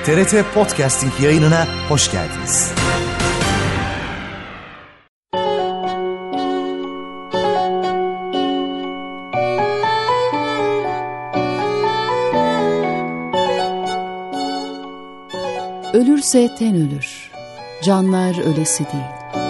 TRT Podcasting yayınına hoş geldiniz. Ölürse ten ölür, canlar ölesi değil.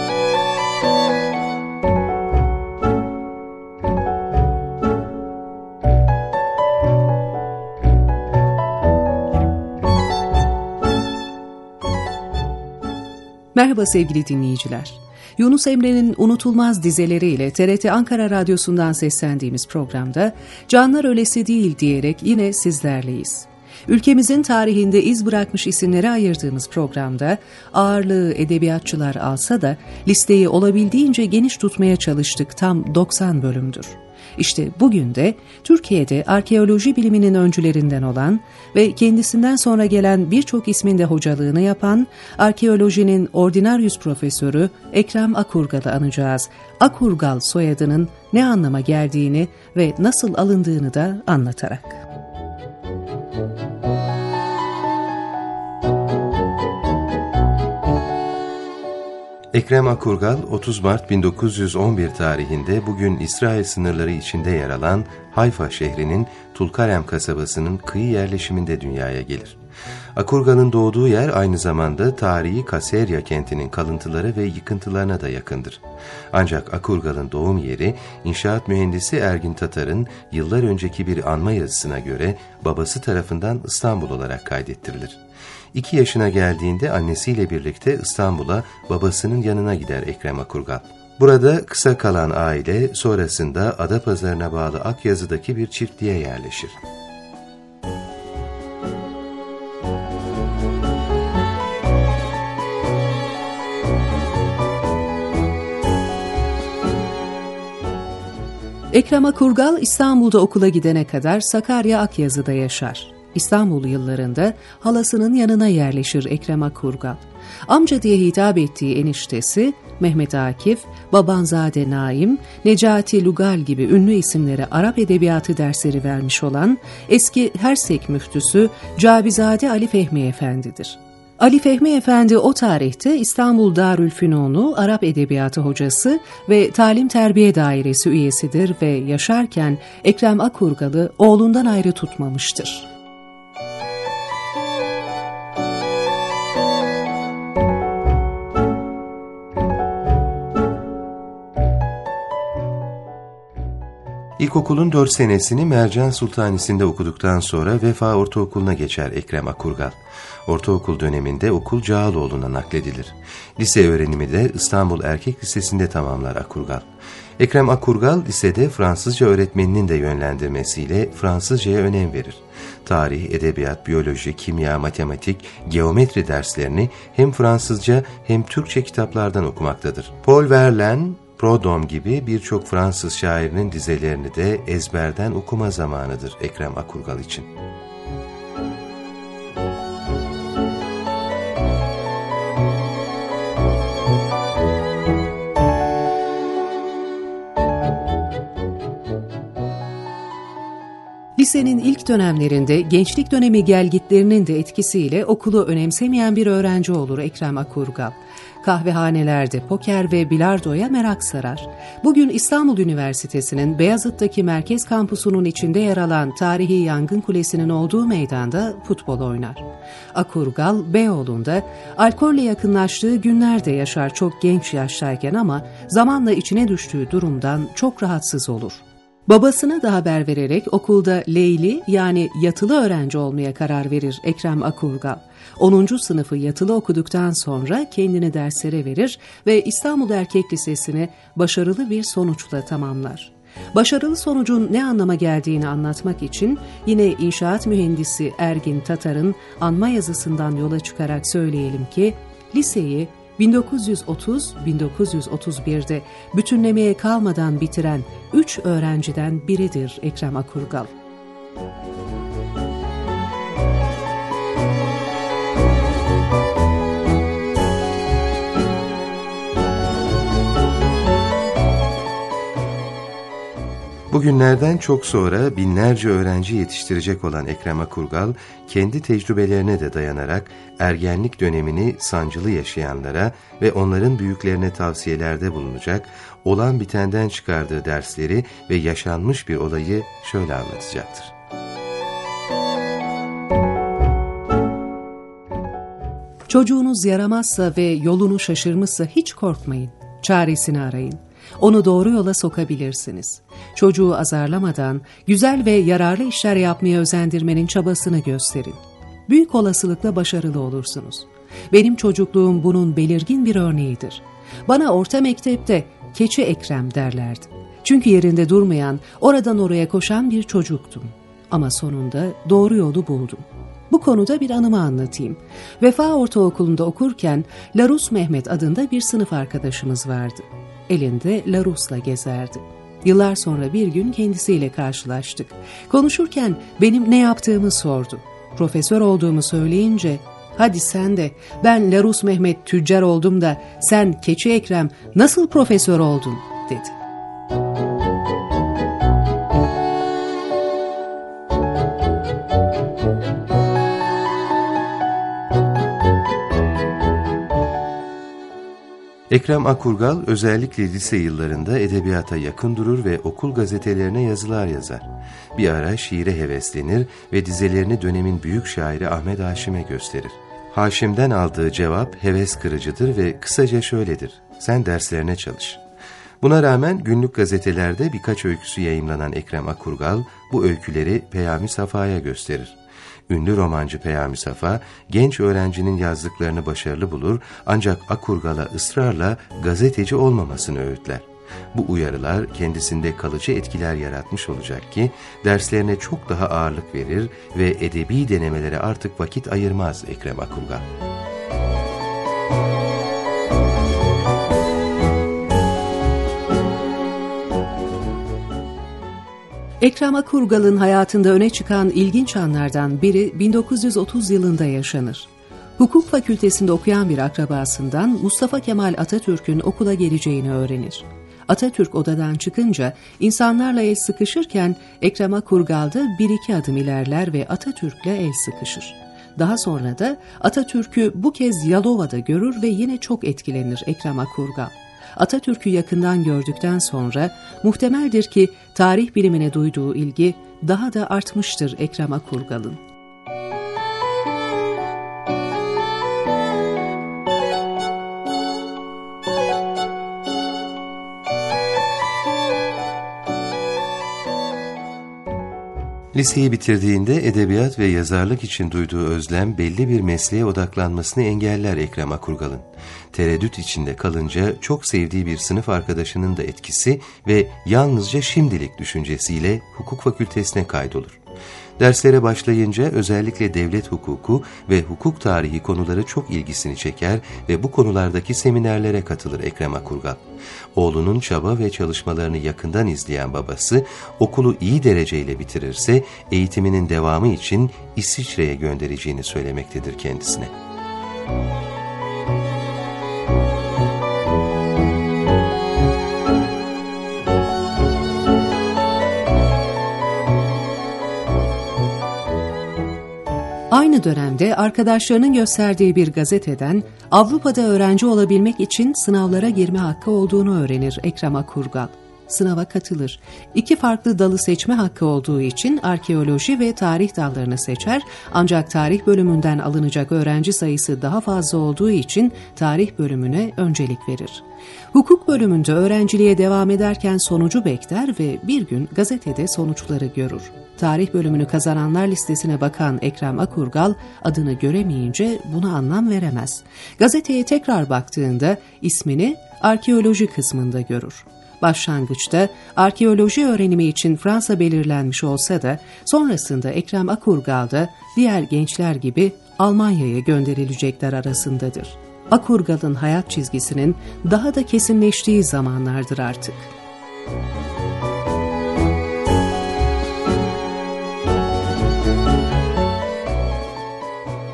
Merhaba sevgili dinleyiciler. Yunus Emre'nin unutulmaz dizeleriyle TRT Ankara Radyosu'ndan seslendiğimiz programda "Canlar ölesi değil" diyerek yine sizlerleyiz. Ülkemizin tarihinde iz bırakmış isimlere ayırdığımız programda ağırlığı edebiyatçılar alsa da listeyi olabildiğince geniş tutmaya çalıştık, tam 90 bölümdür. İşte bugün de Türkiye'de arkeoloji biliminin öncülerinden olan ve kendisinden sonra gelen birçok ismin de hocalığını yapan arkeolojinin ordinaryüs profesörü Ekrem Akurgal'ı anacağız. Akurgal soyadının ne anlama geldiğini ve nasıl alındığını da anlatarak. Ekrem Akurgal, 30 Mart 1911 tarihinde bugün İsrail sınırları içinde yer alan Hayfa şehrinin Tulkarem kasabasının kıyı yerleşiminde dünyaya gelir. Akurgal'ın doğduğu yer aynı zamanda tarihi Kaserya kentinin kalıntıları ve yıkıntılarına da yakındır. Ancak Akurgal'ın doğum yeri inşaat mühendisi Ergin Tatar'ın yıllar önceki bir anma yazısına göre babası tarafından İstanbul olarak kaydettirilir. 2 yaşına geldiğinde annesiyle birlikte İstanbul'a babasının yanına gider Ekrem Akurgal. Burada kısa kalan aile sonrasında Adapazarı'na bağlı Akyazı'daki bir çiftliğe yerleşir. Ekrem Akurgal İstanbul'da okula gidene kadar Sakarya Akyazı'da yaşar. İstanbul yıllarında halasının yanına yerleşir Ekrem Akurgal. Amca diye hitap ettiği eniştesi Mehmet Akif, Babanzade Naim, Necati Lugal gibi ünlü isimlere Arap edebiyatı dersleri vermiş olan eski Hersek müftüsü Cabizade Ali Fehmi Efendi'dir. Ali Fehmi Efendi o tarihte İstanbul Darülfünunu Arap Edebiyatı hocası ve Talim Terbiye Dairesi üyesidir ve yaşarken Ekrem Akurgal'ı oğlundan ayrı tutmamıştır. İlkokulun 4 senesini Mercan Sultanisi'nde okuduktan sonra Vefa Ortaokulu'na geçer Ekrem Akurgal. Ortaokul döneminde okul Cağaloğlu'na nakledilir. Lise öğrenimi de İstanbul Erkek Lisesi'nde tamamlar Akurgal. Ekrem Akurgal lisede Fransızca öğretmeninin de yönlendirmesiyle Fransızcaya önem verir. Tarih, edebiyat, biyoloji, kimya, matematik, geometri derslerini hem Fransızca hem Türkçe kitaplardan okumaktadır. Paul Verlaine, Proudhon gibi birçok Fransız şairinin dizelerini de ezberden okuma zamanıdır Ekrem Akurgal için. Lisenin ilk dönemlerinde gençlik dönemi gelgitlerinin de etkisiyle okulu önemsemeyen bir öğrenci olur Ekrem Akurgal. Kahvehanelerde poker ve bilardoya merak sarar. Bugün İstanbul Üniversitesi'nin Beyazıt'taki merkez kampusunun içinde yer alan tarihi Yangın Kulesi'nin olduğu meydanda futbol oynar. Akurgal, Beyoğlu'nda alkolle yakınlaştığı günlerde yaşar çok genç yaştayken ama zamanla içine düştüğü durumdan çok rahatsız olur. Babasına da haber vererek okulda leyli yani yatılı öğrenci olmaya karar verir Ekrem Akurgal. 10. sınıfı yatılı okuduktan sonra kendini derslere verir ve İstanbul Erkek Lisesi'ni başarılı bir sonuçla tamamlar. Başarılı sonucun ne anlama geldiğini anlatmak için yine inşaat mühendisi Ergin Tatar'ın anma yazısından yola çıkarak söyleyelim ki liseyi 1930-1931'de bütünlemeye kalmadan bitiren 3 öğrenciden biridir Ekrem Akurgal. Bu Bugünlerden çok sonra binlerce öğrenci yetiştirecek olan Ekrem Akurgal, kendi tecrübelerine de dayanarak ergenlik dönemini sancılı yaşayanlara ve onların büyüklerine tavsiyelerde bulunacak, olan bitenden çıkardığı dersleri ve yaşanmış bir olayı şöyle anlatacaktır. Çocuğunuz yaramazsa ve yolunu şaşırmışsa hiç korkmayın. Çaresini arayın. Onu doğru yola sokabilirsiniz. Çocuğu azarlamadan güzel ve yararlı işler yapmaya özendirmenin çabasını gösterin. Büyük olasılıkla başarılı olursunuz. Benim çocukluğum bunun belirgin bir örneğidir. Bana orta mektepte Keçi Ekrem derlerdi. Çünkü yerinde durmayan, oradan oraya koşan bir çocuktum. Ama sonunda doğru yolu buldum. Bu konuda bir anımı anlatayım. Vefa Ortaokulu'nda okurken Larus Mehmet adında bir sınıf arkadaşımız vardı. Elinde Larus'la gezerdi. Yıllar sonra bir gün kendisiyle karşılaştık. Konuşurken benim ne yaptığımı sordu. Profesör olduğumu söyleyince, "Hadi sen de, ben Larus Mehmet tüccar oldum da sen Keçi Ekrem nasıl profesör oldun?" dedi. Ekrem Akurgal özellikle lise yıllarında edebiyata yakın durur ve okul gazetelerine yazılar yazar. Bir ara şiire heveslenir ve dizelerini dönemin büyük şairi Ahmet Haşim'e gösterir. Haşim'den aldığı cevap heves kırıcıdır ve kısaca şöyledir: "Sen derslerine çalış." Buna rağmen günlük gazetelerde birkaç öyküsü yayımlanan Ekrem Akurgal bu öyküleri Peyami Safa'ya gösterir. Ünlü romancı Peyami Safa, genç öğrencinin yazdıklarını başarılı bulur ancak Akurgal'a ısrarla gazeteci olmamasını öğütler. Bu uyarılar kendisinde kalıcı etkiler yaratmış olacak ki derslerine çok daha ağırlık verir ve edebi denemelere artık vakit ayırmaz Ekrem Akurgal. Ekrem Akurgal'ın hayatında öne çıkan ilginç anlardan biri 1930 yılında yaşanır. Hukuk fakültesinde okuyan bir akrabasından Mustafa Kemal Atatürk'ün okula geleceğini öğrenir. Atatürk odadan çıkınca insanlarla el sıkışırken Ekrem Akurgal da bir iki adım ilerler ve Atatürk'le el sıkışır. Daha sonra da Atatürk'ü bu kez Yalova'da görür ve yine çok etkilenir Ekrem Akurgal. Atatürk'ü yakından gördükten sonra muhtemeldir ki tarih bilimine duyduğu ilgi daha da artmıştır Ekrem Akurgal'ın. Liseyi bitirdiğinde edebiyat ve yazarlık için duyduğu özlem belli bir mesleğe odaklanmasını engeller Ekrem Akurgal'ın. Tereddüt içinde kalınca çok sevdiği bir sınıf arkadaşının da etkisi ve yalnızca şimdilik düşüncesiyle hukuk fakültesine kaydolur. Derslere başlayınca özellikle devlet hukuku ve hukuk tarihi konuları çok ilgisini çeker ve bu konulardaki seminerlere katılır Ekrem Akurgal. Oğlunun çaba ve çalışmalarını yakından izleyen babası, okulu iyi dereceyle bitirirse eğitiminin devamı için İsviçre'ye göndereceğini söylemektedir kendisine. Aynı dönemde arkadaşlarının gösterdiği bir gazeteden Avrupa'da öğrenci olabilmek için sınavlara girme hakkı olduğunu öğrenir Ekrem Akurgal. Sınava katılır. 2 farklı dalı seçme hakkı olduğu için arkeoloji ve tarih dallarını seçer, ancak tarih bölümünden alınacak öğrenci sayısı daha fazla olduğu için tarih bölümüne öncelik verir. Hukuk bölümünde öğrenciliğe devam ederken sonucu bekler ve bir gün gazetede sonuçları görür. Tarih bölümünü kazananlar listesine bakan Ekrem Akurgal adını göremeyince buna anlam veremez. Gazeteye tekrar baktığında ismini arkeoloji kısmında görür. Başlangıçta arkeoloji öğrenimi için Fransa belirlenmiş olsa da sonrasında Ekrem Akurgal da diğer gençler gibi Almanya'ya gönderilecekler arasındadır. Akurgal'ın hayat çizgisinin daha da kesinleştiği zamanlardır artık.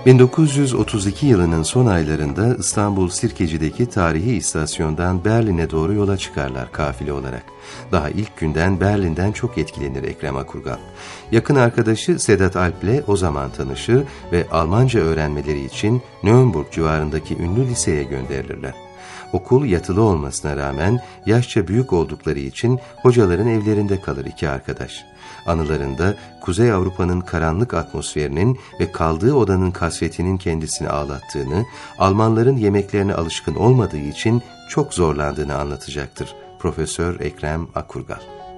1932 yılının son aylarında İstanbul Sirkeci'deki tarihi istasyondan Berlin'e doğru yola çıkarlar kafile olarak. Daha ilk günden Berlin'den çok etkilenir Ekrem Akurgal. Yakın arkadaşı Sedat Alp'le o zaman tanışır ve Almanca öğrenmeleri için Nürnberg civarındaki ünlü liseye gönderilirler. Okul yatılı olmasına rağmen yaşça büyük oldukları için hocaların evlerinde kalır iki arkadaş. Anılarında Kuzey Avrupa'nın karanlık atmosferinin ve kaldığı odanın kasvetinin kendisini ağlattığını, Almanların yemeklerine alışkın olmadığı için çok zorlandığını anlatacaktır Profesör Ekrem Akurgal.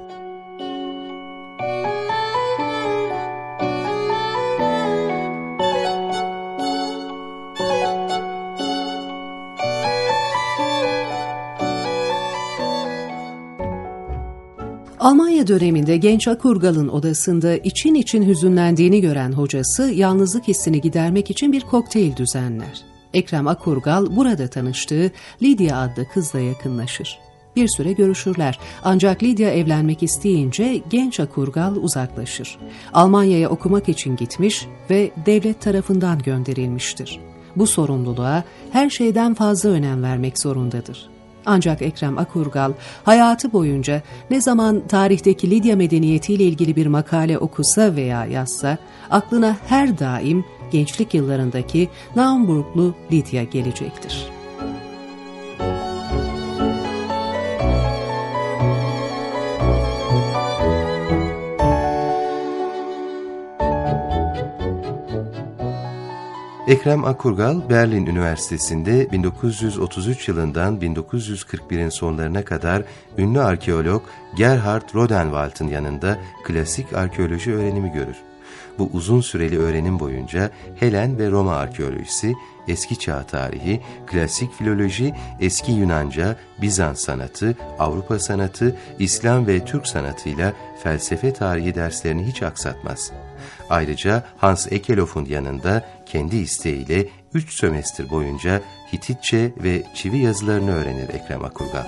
Almanya döneminde genç Akurgal'ın odasında için için hüzünlendiğini gören hocası yalnızlık hissini gidermek için bir kokteyl düzenler. Ekrem Akurgal burada tanıştığı Lidya adlı kızla yakınlaşır. Bir süre görüşürler ancak Lidya evlenmek isteyince genç Akurgal uzaklaşır. Almanya'ya okumak için gitmiş ve devlet tarafından gönderilmiştir. Bu sorumluluğa her şeyden fazla önem vermek zorundadır. Ancak Ekrem Akurgal hayatı boyunca ne zaman tarihteki Lidya medeniyetiyle ilgili bir makale okusa veya yazsa, aklına her daim gençlik yıllarındaki Naumburglu Lidya gelecektir. Ekrem Akurgal, Berlin Üniversitesi'nde 1933 yılından 1941'in sonlarına kadar ünlü arkeolog Gerhard Rodenwald'ın yanında klasik arkeoloji öğrenimi görür. Bu uzun süreli öğrenim boyunca Helen ve Roma arkeolojisi, eski çağ tarihi, klasik filoloji, eski Yunanca, Bizans sanatı, Avrupa sanatı, İslam ve Türk sanatıyla felsefe tarihi derslerini hiç aksatmaz. Ayrıca Hans Ekelof'un yanında kendi isteğiyle 3 sömestr boyunca Hititçe ve çivi yazılarını öğrenir Ekrem Akurgal.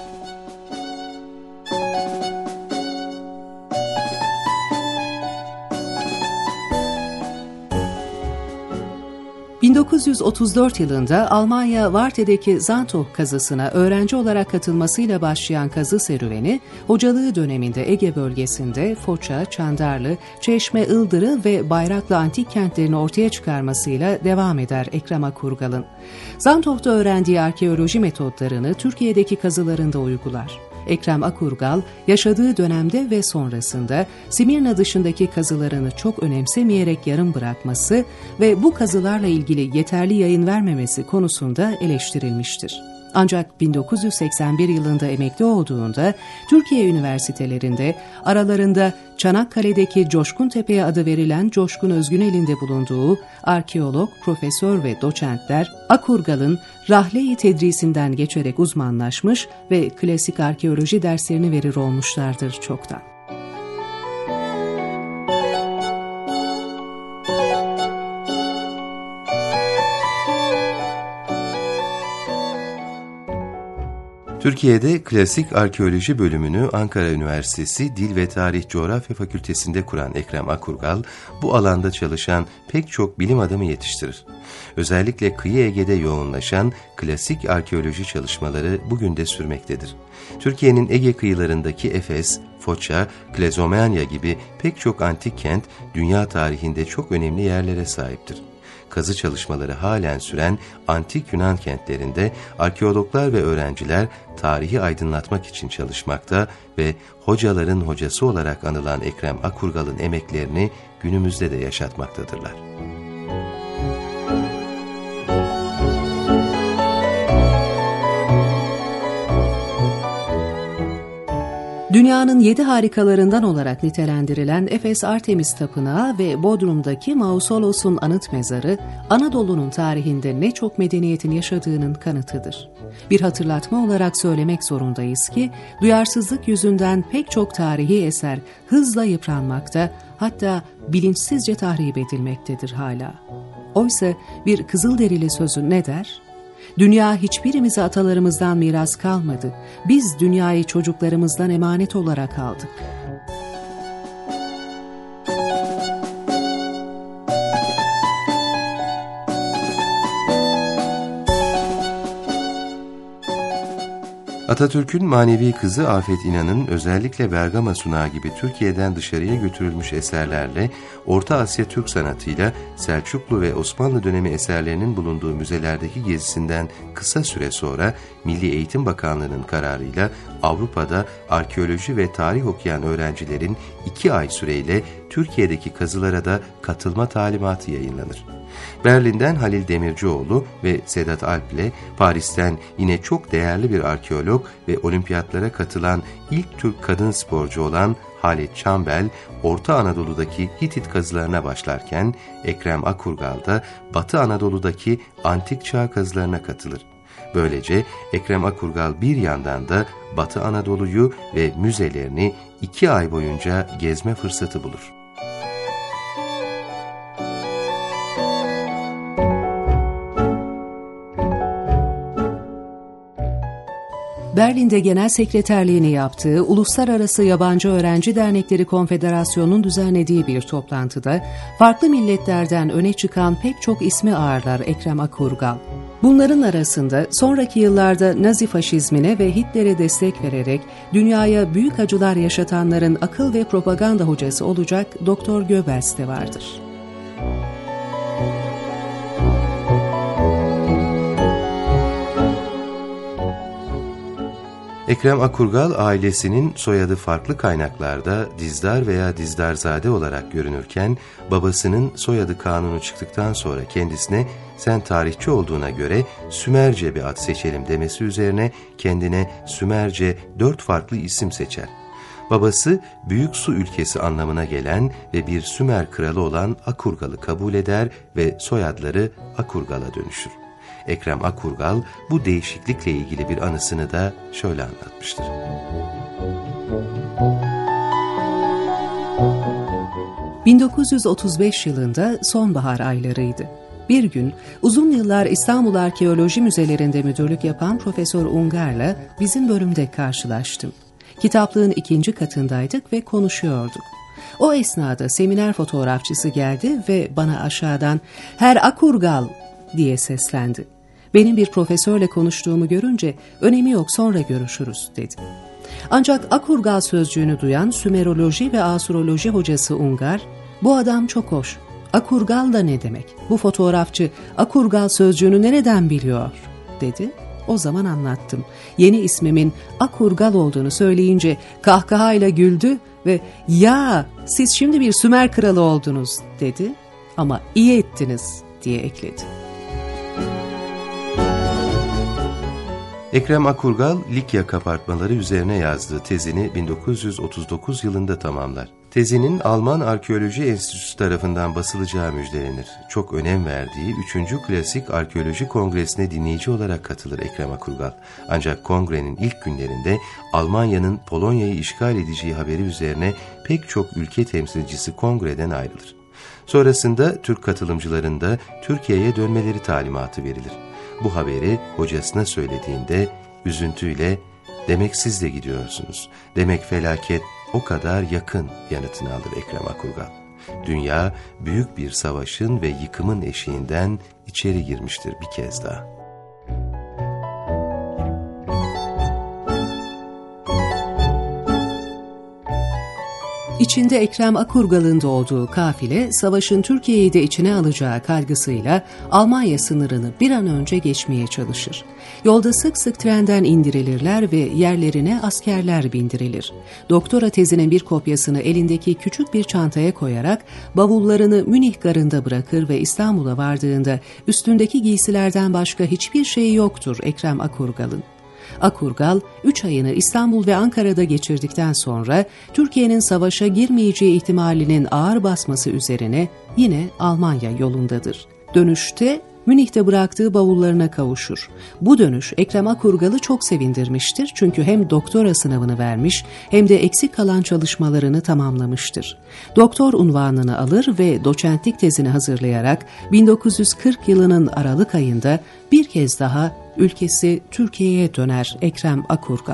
1934 yılında Almanya Varte'deki Zandhoek kazısına öğrenci olarak katılmasıyla başlayan kazı serüveni, hocalığı döneminde Ege bölgesinde Foça, Çandarlı, Çeşme, Ildırı ve Bayraklı antik kentlerini ortaya çıkarmasıyla devam eder Ekrem Akurgal'ın. Zandhoek'ta öğrendiği arkeoloji metotlarını Türkiye'deki kazılarında uygular. Ekrem Akurgal, yaşadığı dönemde ve sonrasında Simirna dışındaki kazılarını çok önemsemeyerek yarım bırakması ve bu kazılarla ilgili yeterli yayın vermemesi konusunda eleştirilmiştir. Ancak 1981 yılında emekli olduğunda Türkiye üniversitelerinde, aralarında Çanakkale'deki Coşkuntepe'ye adı verilen Coşkun Özgünel'in de bulunduğu arkeolog, profesör ve doçentler Akurgal'ın rahle-i tedrisinden geçerek uzmanlaşmış ve klasik arkeoloji derslerini verir olmuşlardır çoktan. Türkiye'de klasik arkeoloji bölümünü Ankara Üniversitesi Dil ve Tarih Coğrafya Fakültesi'nde kuran Ekrem Akurgal, bu alanda çalışan pek çok bilim adamı yetiştirir. Özellikle kıyı Ege'de yoğunlaşan klasik arkeoloji çalışmaları bugün de sürmektedir. Türkiye'nin Ege kıyılarındaki Efes, Foça, Klezomanya gibi pek çok antik kent dünya tarihinde çok önemli yerlere sahiptir. Kazı çalışmaları halen süren antik Yunan kentlerinde arkeologlar ve öğrenciler tarihi aydınlatmak için çalışmakta ve hocaların hocası olarak anılan Ekrem Akurgal'ın emeklerini günümüzde de yaşatmaktadırlar. Dünyanın 7 harikalarından olarak nitelendirilen Efes Artemis Tapınağı ve Bodrum'daki Mausolos'un anıt mezarı, Anadolu'nun tarihinde ne çok medeniyetin yaşadığının kanıtıdır. Bir hatırlatma olarak söylemek zorundayız ki, duyarsızlık yüzünden pek çok tarihi eser hızla yıpranmakta, hatta bilinçsizce tahrip edilmektedir hala. Oysa bir Kızılderili sözü ne der? Dünya hiçbirimize atalarımızdan miras kalmadı. Biz dünyayı çocuklarımızdan emanet olarak aldık. Atatürk'ün manevi kızı Afet İnan'ın özellikle Bergama Sunağı gibi Türkiye'den dışarıya götürülmüş eserlerle Orta Asya Türk sanatıyla Selçuklu ve Osmanlı dönemi eserlerinin bulunduğu müzelerdeki gezisinden kısa süre sonra Milli Eğitim Bakanlığı'nın kararıyla Avrupa'da arkeoloji ve tarih okuyan öğrencilerin 2 ay süreyle Türkiye'deki kazılara da katılma talimatı yayınlanır. Berlin'den Halil Demircioğlu ve Sedat Alp ile Paris'ten yine çok değerli bir arkeolog ve olimpiyatlara katılan ilk Türk kadın sporcu olan Halet Çambel, Orta Anadolu'daki Hitit kazılarına başlarken Ekrem Akurgal da Batı Anadolu'daki antik çağ kazılarına katılır. Böylece Ekrem Akurgal bir yandan da Batı Anadolu'yu ve müzelerini 2 ay boyunca gezme fırsatı bulur. Berlin'de genel sekreterliğini yaptığı Uluslararası Yabancı Öğrenci Dernekleri Konfederasyonu'nun düzenlediği bir toplantıda farklı milletlerden öne çıkan pek çok ismi ağırlar Ekrem Akurgal. Bunların arasında sonraki yıllarda Nazi faşizmine ve Hitler'e destek vererek dünyaya büyük acılar yaşatanların akıl ve propaganda hocası olacak Doktor Goebbels de vardır. Ekrem Akurgal ailesinin soyadı farklı kaynaklarda Dizdar veya Dizdarzade olarak görünürken babasının soyadı kanunu çıktıktan sonra kendisine sen tarihçi olduğuna göre Sümerce bir ad seçelim demesi üzerine kendine Sümerce 4 farklı isim seçer. Babası büyük su ülkesi anlamına gelen ve bir Sümer kralı olan Akurgal'ı kabul eder ve soyadları Akurgal'a dönüşür. Ekrem Akurgal bu değişiklikle ilgili bir anısını da şöyle anlatmıştır. ...1935 yılında sonbahar aylarıydı. Bir gün uzun yıllar İstanbul Arkeoloji Müzelerinde müdürlük yapan Profesör Ungar'la bizim bölümde karşılaştım. Kitaplığın 2. katındaydık ve konuşuyorduk. O esnada seminer fotoğrafçısı geldi ve bana aşağıdan "Herr Akurgal" diye seslendi. Benim bir profesörle konuştuğumu görünce önemi yok sonra görüşürüz dedi. Ancak Akurgal sözcüğünü duyan Sümeroloji ve Asuroloji hocası Ungar, bu adam çok hoş. Akurgal da ne demek? Bu fotoğrafçı Akurgal sözcüğünü nereden biliyor? Dedi. O zaman anlattım. Yeni ismimin Akurgal olduğunu söyleyince kahkahayla güldü ve ya siz şimdi bir Sümer kralı oldunuz dedi ama iyi ettiniz diye ekledi. Ekrem Akurgal, Likya kabartmaları üzerine yazdığı tezini 1939 yılında tamamlar. Tezinin Alman Arkeoloji Enstitüsü tarafından basılacağı müjdelenir. Çok önem verdiği 3. Klasik Arkeoloji Kongresi'ne dinleyici olarak katılır Ekrem Akurgal. Ancak kongrenin ilk günlerinde Almanya'nın Polonya'yı işgal edeceği haberi üzerine pek çok ülke temsilcisi kongreden ayrılır. Sonrasında Türk katılımcıların da Türkiye'ye dönmeleri talimatı verilir. Bu haberi hocasına söylediğinde üzüntüyle "Demek siz de gidiyorsunuz. Demek felaket o kadar yakın" yanıtını alır Ekrem Akurgal. Dünya büyük bir savaşın ve yıkımın eşiğinden içeri girmiştir bir kez daha. İçinde Ekrem Akurgal'ın da olduğu kafile, savaşın Türkiye'yi de içine alacağı kaygısıyla Almanya sınırını bir an önce geçmeye çalışır. Yolda sık sık trenden indirilirler ve yerlerine askerler bindirilir. Doktora tezinin bir kopyasını elindeki küçük bir çantaya koyarak bavullarını Münih garında bırakır ve İstanbul'a vardığında üstündeki giysilerden başka hiçbir şeyi yoktur Ekrem Akurgal'ın. Akurgal, 3 ayını İstanbul ve Ankara'da geçirdikten sonra Türkiye'nin savaşa girmeyeceği ihtimalinin ağır basması üzerine yine Almanya yolundadır. Dönüşte Münih'te bıraktığı bavullarına kavuşur. Bu dönüş Ekrem Akurgal'ı çok sevindirmiştir çünkü hem doktora sınavını vermiş hem de eksik kalan çalışmalarını tamamlamıştır. Doktor unvanını alır ve doçentlik tezini hazırlayarak 1940 yılının Aralık ayında bir kez daha ülkesi Türkiye'ye döner Ekrem Akurgal.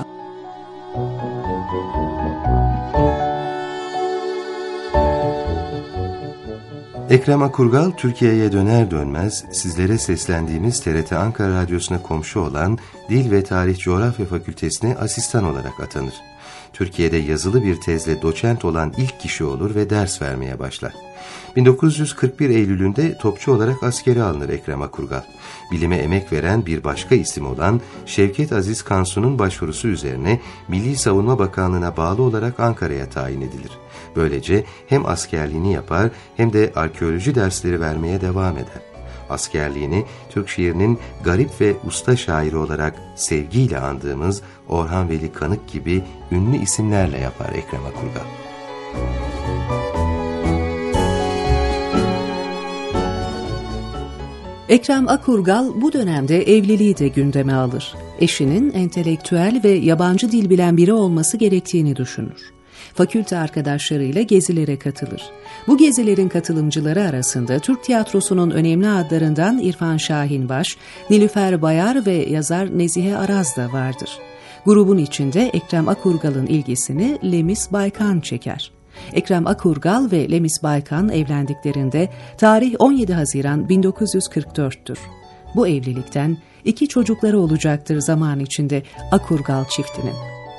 Ekrem Akurgal, Türkiye'ye döner dönmez sizlere seslendiğimiz TRT Ankara Radyosu'na komşu olan Dil ve Tarih Coğrafya Fakültesine asistan olarak atanır. Türkiye'de yazılı bir tezle doçent olan ilk kişi olur ve ders vermeye başlar. 1941 Eylül'ünde topçu olarak askere alınır Ekrem Akurgal. Bilime emek veren bir başka isim olan Şevket Aziz Kansu'nun başvurusu üzerine Milli Savunma Bakanlığı'na bağlı olarak Ankara'ya tayin edilir. Böylece hem askerliğini yapar hem de arkeoloji dersleri vermeye devam eder. Askerliğini Türk şiirinin garip ve usta şairi olarak sevgiyle andığımız Orhan Veli Kanık gibi ünlü isimlerle yapar Ekrem Akurgal. Ekrem Akurgal bu dönemde evliliği de gündeme alır. Eşinin entelektüel ve yabancı dil bilen biri olması gerektiğini düşünür. Fakülte arkadaşlarıyla gezilere katılır. Bu gezilerin katılımcıları arasında Türk tiyatrosunun önemli adlarından İrfan Şahinbaş, Nilüfer Bayar ve yazar Nezihe Araz da vardır. Grubun içinde Ekrem Akurgal'ın ilgisini Lemis Baykan çeker. Ekrem Akurgal ve Lemis Baykan evlendiklerinde tarih 17 Haziran 1944'tür. Bu evlilikten 2 çocukları olacaktır zaman içinde Akurgal çiftinin.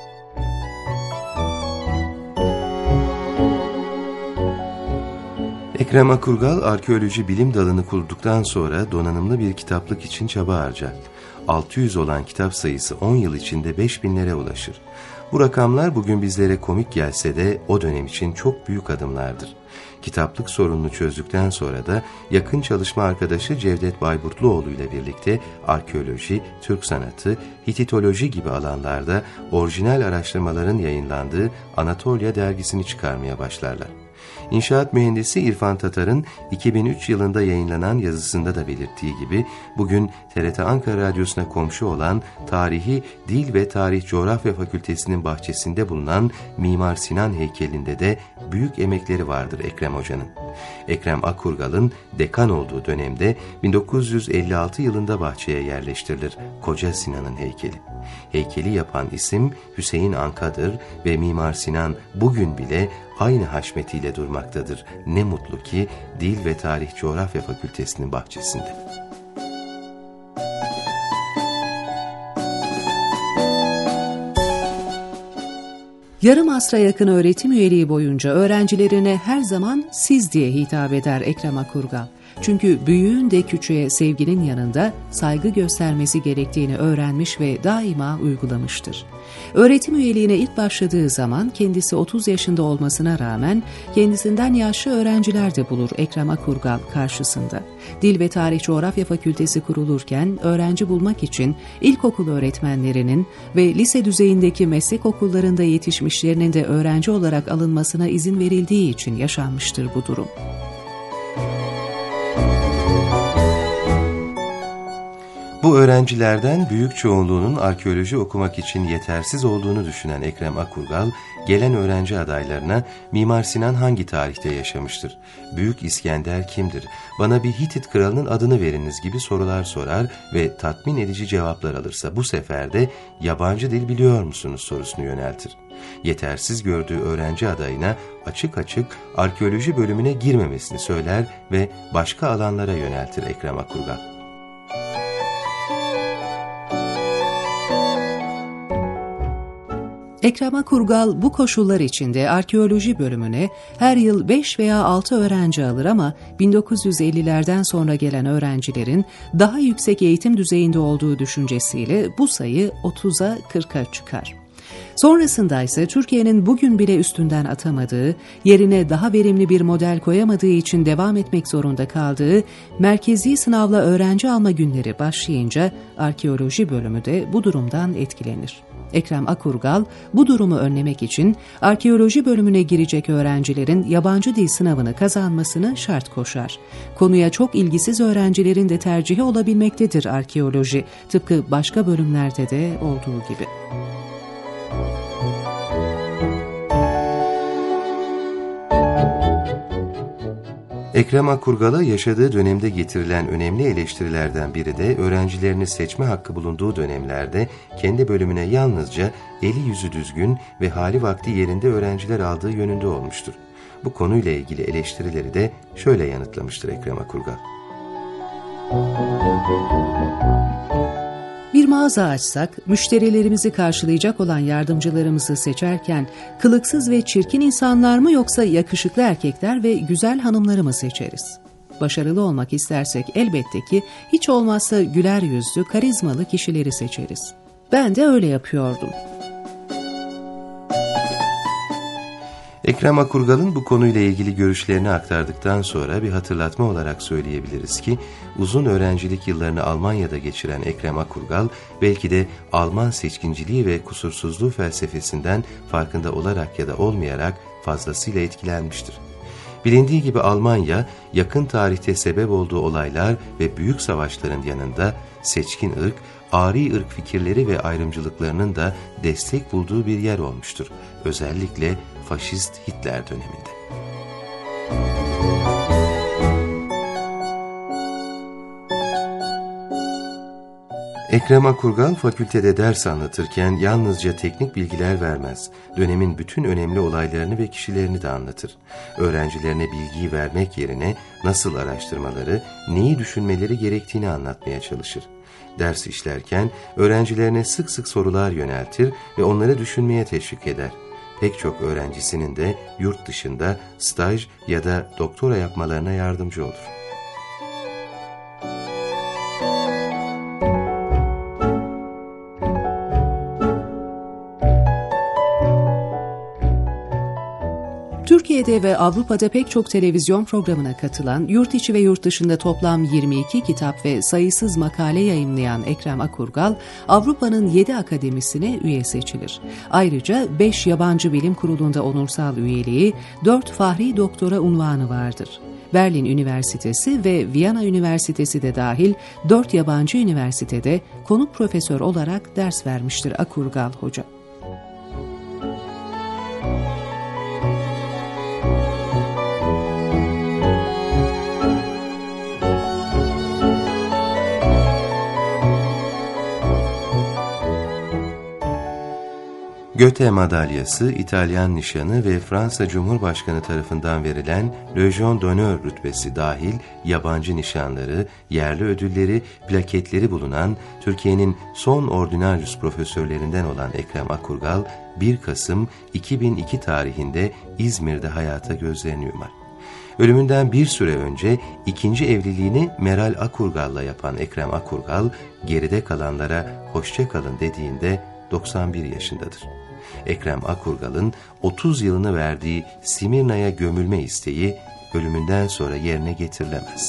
Ekrem Akurgal, arkeoloji bilim dalını kurduktan sonra donanımlı bir kitaplık için çaba harcar. 600 olan kitap sayısı 10 yıl içinde 5000'lere ulaşır. Bu rakamlar bugün bizlere komik gelse de o dönem için çok büyük adımlardır. Kitaplık sorununu çözdükten sonra da yakın çalışma arkadaşı Cevdet Bayburtluoğlu ile birlikte arkeoloji, Türk sanatı, Hititoloji gibi alanlarda orijinal araştırmaların yayınlandığı Anatolia dergisini çıkarmaya başlarlar. İnşaat mühendisi İrfan Tatar'ın 2003 yılında yayınlanan yazısında da belirttiği gibi bugün TRT Ankara Radyosu'na komşu olan Tarihi Dil ve Tarih Coğrafya Fakültesi'nin bahçesinde bulunan Mimar Sinan heykelinde de büyük emekleri vardır Ekrem Hoca'nın. Ekrem Akurgal'ın dekan olduğu dönemde 1956 yılında bahçeye yerleştirilir Koca Sinan'ın heykeli. Heykeli yapan isim Hüseyin Anka'dır ve Mimar Sinan bugün bile aynı haşmetiyle durmaktadır. Ne mutlu ki Dil ve Tarih Coğrafya Fakültesi'nin bahçesinde. Yarım asra yakın öğretim üyeliği boyunca öğrencilerine her zaman siz diye hitap eder Ekrem Akurgal. Çünkü büyüğün de küçüğe sevginin yanında saygı göstermesi gerektiğini öğrenmiş ve daima uygulamıştır. Öğretim üyeliğine ilk başladığı zaman kendisi 30 yaşında olmasına rağmen kendisinden yaşlı öğrenciler de bulur Ekrem Akurgal karşısında. Dil ve Tarih Coğrafya Fakültesi kurulurken öğrenci bulmak için ilkokul öğretmenlerinin ve lise düzeyindeki meslek okullarında yetişmişlerinin de öğrenci olarak alınmasına izin verildiği için yaşanmıştır bu durum. Bu öğrencilerden büyük çoğunluğunun arkeoloji okumak için yetersiz olduğunu düşünen Ekrem Akurgal, gelen öğrenci adaylarına Mimar Sinan hangi tarihte yaşamıştır, Büyük İskender kimdir, bana bir Hitit kralının adını veriniz gibi sorular sorar ve tatmin edici cevaplar alırsa bu sefer de yabancı dil biliyor musunuz sorusunu yöneltir. Yetersiz gördüğü öğrenci adayına açık açık arkeoloji bölümüne girmemesini söyler ve başka alanlara yöneltir Ekrem Akurgal. Ekrem Akurgal bu koşullar içinde arkeoloji bölümüne her yıl 5 veya 6 öğrenci alır ama 1950'lerden sonra gelen öğrencilerin daha yüksek eğitim düzeyinde olduğu düşüncesiyle bu sayı 30'a 40'a çıkar. Sonrasında ise Türkiye'nin bugün bile üstünden atamadığı, yerine daha verimli bir model koyamadığı için devam etmek zorunda kaldığı merkezi sınavla öğrenci alma günleri başlayınca arkeoloji bölümü de bu durumdan etkilenir. Ekrem Akurgal bu durumu önlemek için arkeoloji bölümüne girecek öğrencilerin yabancı dil sınavını kazanmasını şart koşar. Konuya çok ilgisiz öğrencilerin de tercihi olabilmektedir arkeoloji, tıpkı başka bölümlerde de olduğu gibi. Ekrem Akurgal'a yaşadığı dönemde getirilen önemli eleştirilerden biri de öğrencilerini seçme hakkı bulunduğu dönemlerde kendi bölümüne yalnızca eli yüzü düzgün ve hali vakti yerinde öğrenciler aldığı yönünde olmuştur. Bu konuyla ilgili eleştirileri de şöyle yanıtlamıştır Ekrem Akurgal. Bir mağaza açsak, müşterilerimizi karşılayacak olan yardımcılarımızı seçerken kılıksız ve çirkin insanlar mı yoksa yakışıklı erkekler ve güzel hanımları mı seçeriz? Başarılı olmak istersek elbette ki hiç olmazsa güler yüzlü, karizmalı kişileri seçeriz. Ben de öyle yapıyordum. Ekrem Akurgal'ın bu konuyla ilgili görüşlerini aktardıktan sonra bir hatırlatma olarak söyleyebiliriz ki, uzun öğrencilik yıllarını Almanya'da geçiren Ekrem Akurgal, belki de Alman seçkinciliği ve kusursuzluğu felsefesinden farkında olarak ya da olmayarak fazlasıyla etkilenmiştir. Bilindiği gibi Almanya, yakın tarihte sebep olduğu olaylar ve büyük savaşların yanında seçkin ırk, ari ırk fikirleri ve ayrımcılıklarının da destek bulduğu bir yer olmuştur. Özellikle faşist Hitler döneminde. Ekrem Akurgal fakültede ders anlatırken yalnızca teknik bilgiler vermez, dönemin bütün önemli olaylarını ve kişilerini de anlatır. Öğrencilerine bilgiyi vermek yerine nasıl araştırmaları, neyi düşünmeleri gerektiğini anlatmaya çalışır. Ders işlerken öğrencilerine sık sık sorular yöneltir ve onları düşünmeye teşvik eder. Pek çok öğrencisinin de yurt dışında staj ya da doktora yapmalarına yardımcı olur. Türkiye'de ve Avrupa'da pek çok televizyon programına katılan, yurt içi ve yurt dışında toplam 22 kitap ve sayısız makale yayımlayan Ekrem Akurgal, Avrupa'nın 7 akademisine üye seçilir. Ayrıca 5 yabancı bilim kurulunda onursal üyeliği, 4 fahri doktora unvanı vardır. Berlin Üniversitesi ve Viyana Üniversitesi de dahil 4 yabancı üniversitede konuk profesör olarak ders vermiştir Akurgal Hoca. Goethe Madalyası, İtalyan nişanı ve Fransa Cumhurbaşkanı tarafından verilen Legion d'Honneur rütbesi dahil yabancı nişanları, yerli ödülleri, plaketleri bulunan Türkiye'nin son ordinarius profesörlerinden olan Ekrem Akurgal, 1 Kasım 2002 tarihinde İzmir'de hayata gözlerini yumar. Ölümünden bir süre önce ikinci evliliğini Meral Akurgal'la yapan Ekrem Akurgal, geride kalanlara hoşça kalın dediğinde 91 yaşındadır. Ekrem Akurgal'ın 30 yılını verdiği Simirna'ya gömülme isteği ölümünden sonra yerine getirilemez.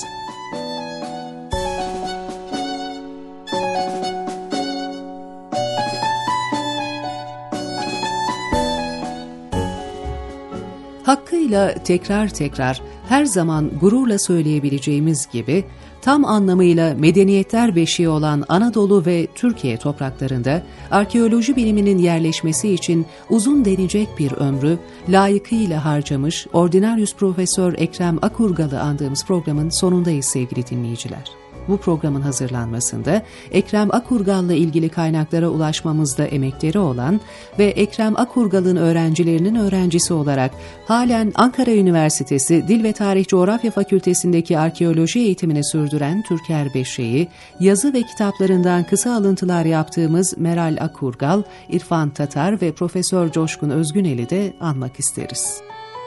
Hakkıyla tekrar her zaman gururla söyleyebileceğimiz gibi, tam anlamıyla medeniyetler beşiği olan Anadolu ve Türkiye topraklarında arkeoloji biliminin yerleşmesi için uzun denecek bir ömrü layıkıyla harcamış Ordinarius Profesör Ekrem Akurgal'ı andığımız programın sonundayız sevgili dinleyiciler. Bu programın hazırlanmasında Ekrem Akurgal'la ilgili kaynaklara ulaşmamızda emekleri olan ve Ekrem Akurgal'ın öğrencilerinin öğrencisi olarak halen Ankara Üniversitesi Dil ve Tarih Coğrafya Fakültesindeki arkeoloji eğitimini sürdüren Türker Beşe'yi, yazı ve kitaplarından kısa alıntılar yaptığımız Meral Akurgal, İrfan Tatar ve Profesör Coşkun Özgünel'i de anmak isteriz.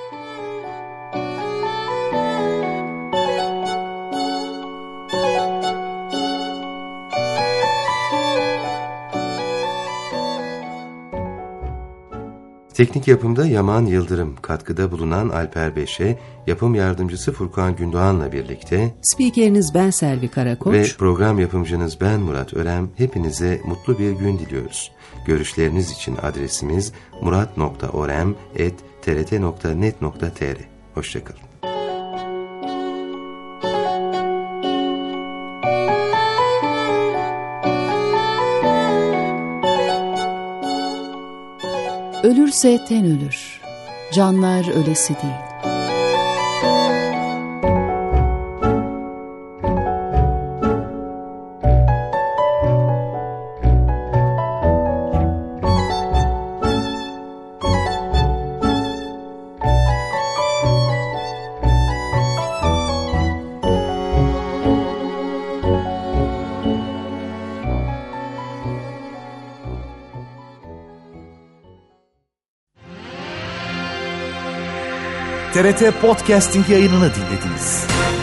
Teknik yapımda Yaman Yıldırım, katkıda bulunan Alper Beşe, yapım yardımcısı Furkan Gündoğan'la birlikte spikeriniz ben Selvi Karakoç ve program yapımcınız ben Murat Örem, hepinize mutlu bir gün diliyoruz. Görüşleriniz için adresimiz murat.orem@trt.net.tr. Hoşçakalın. Ölürse ten ölür, canlar ölesi değil. TRT Podcasting yayınını dinlediniz.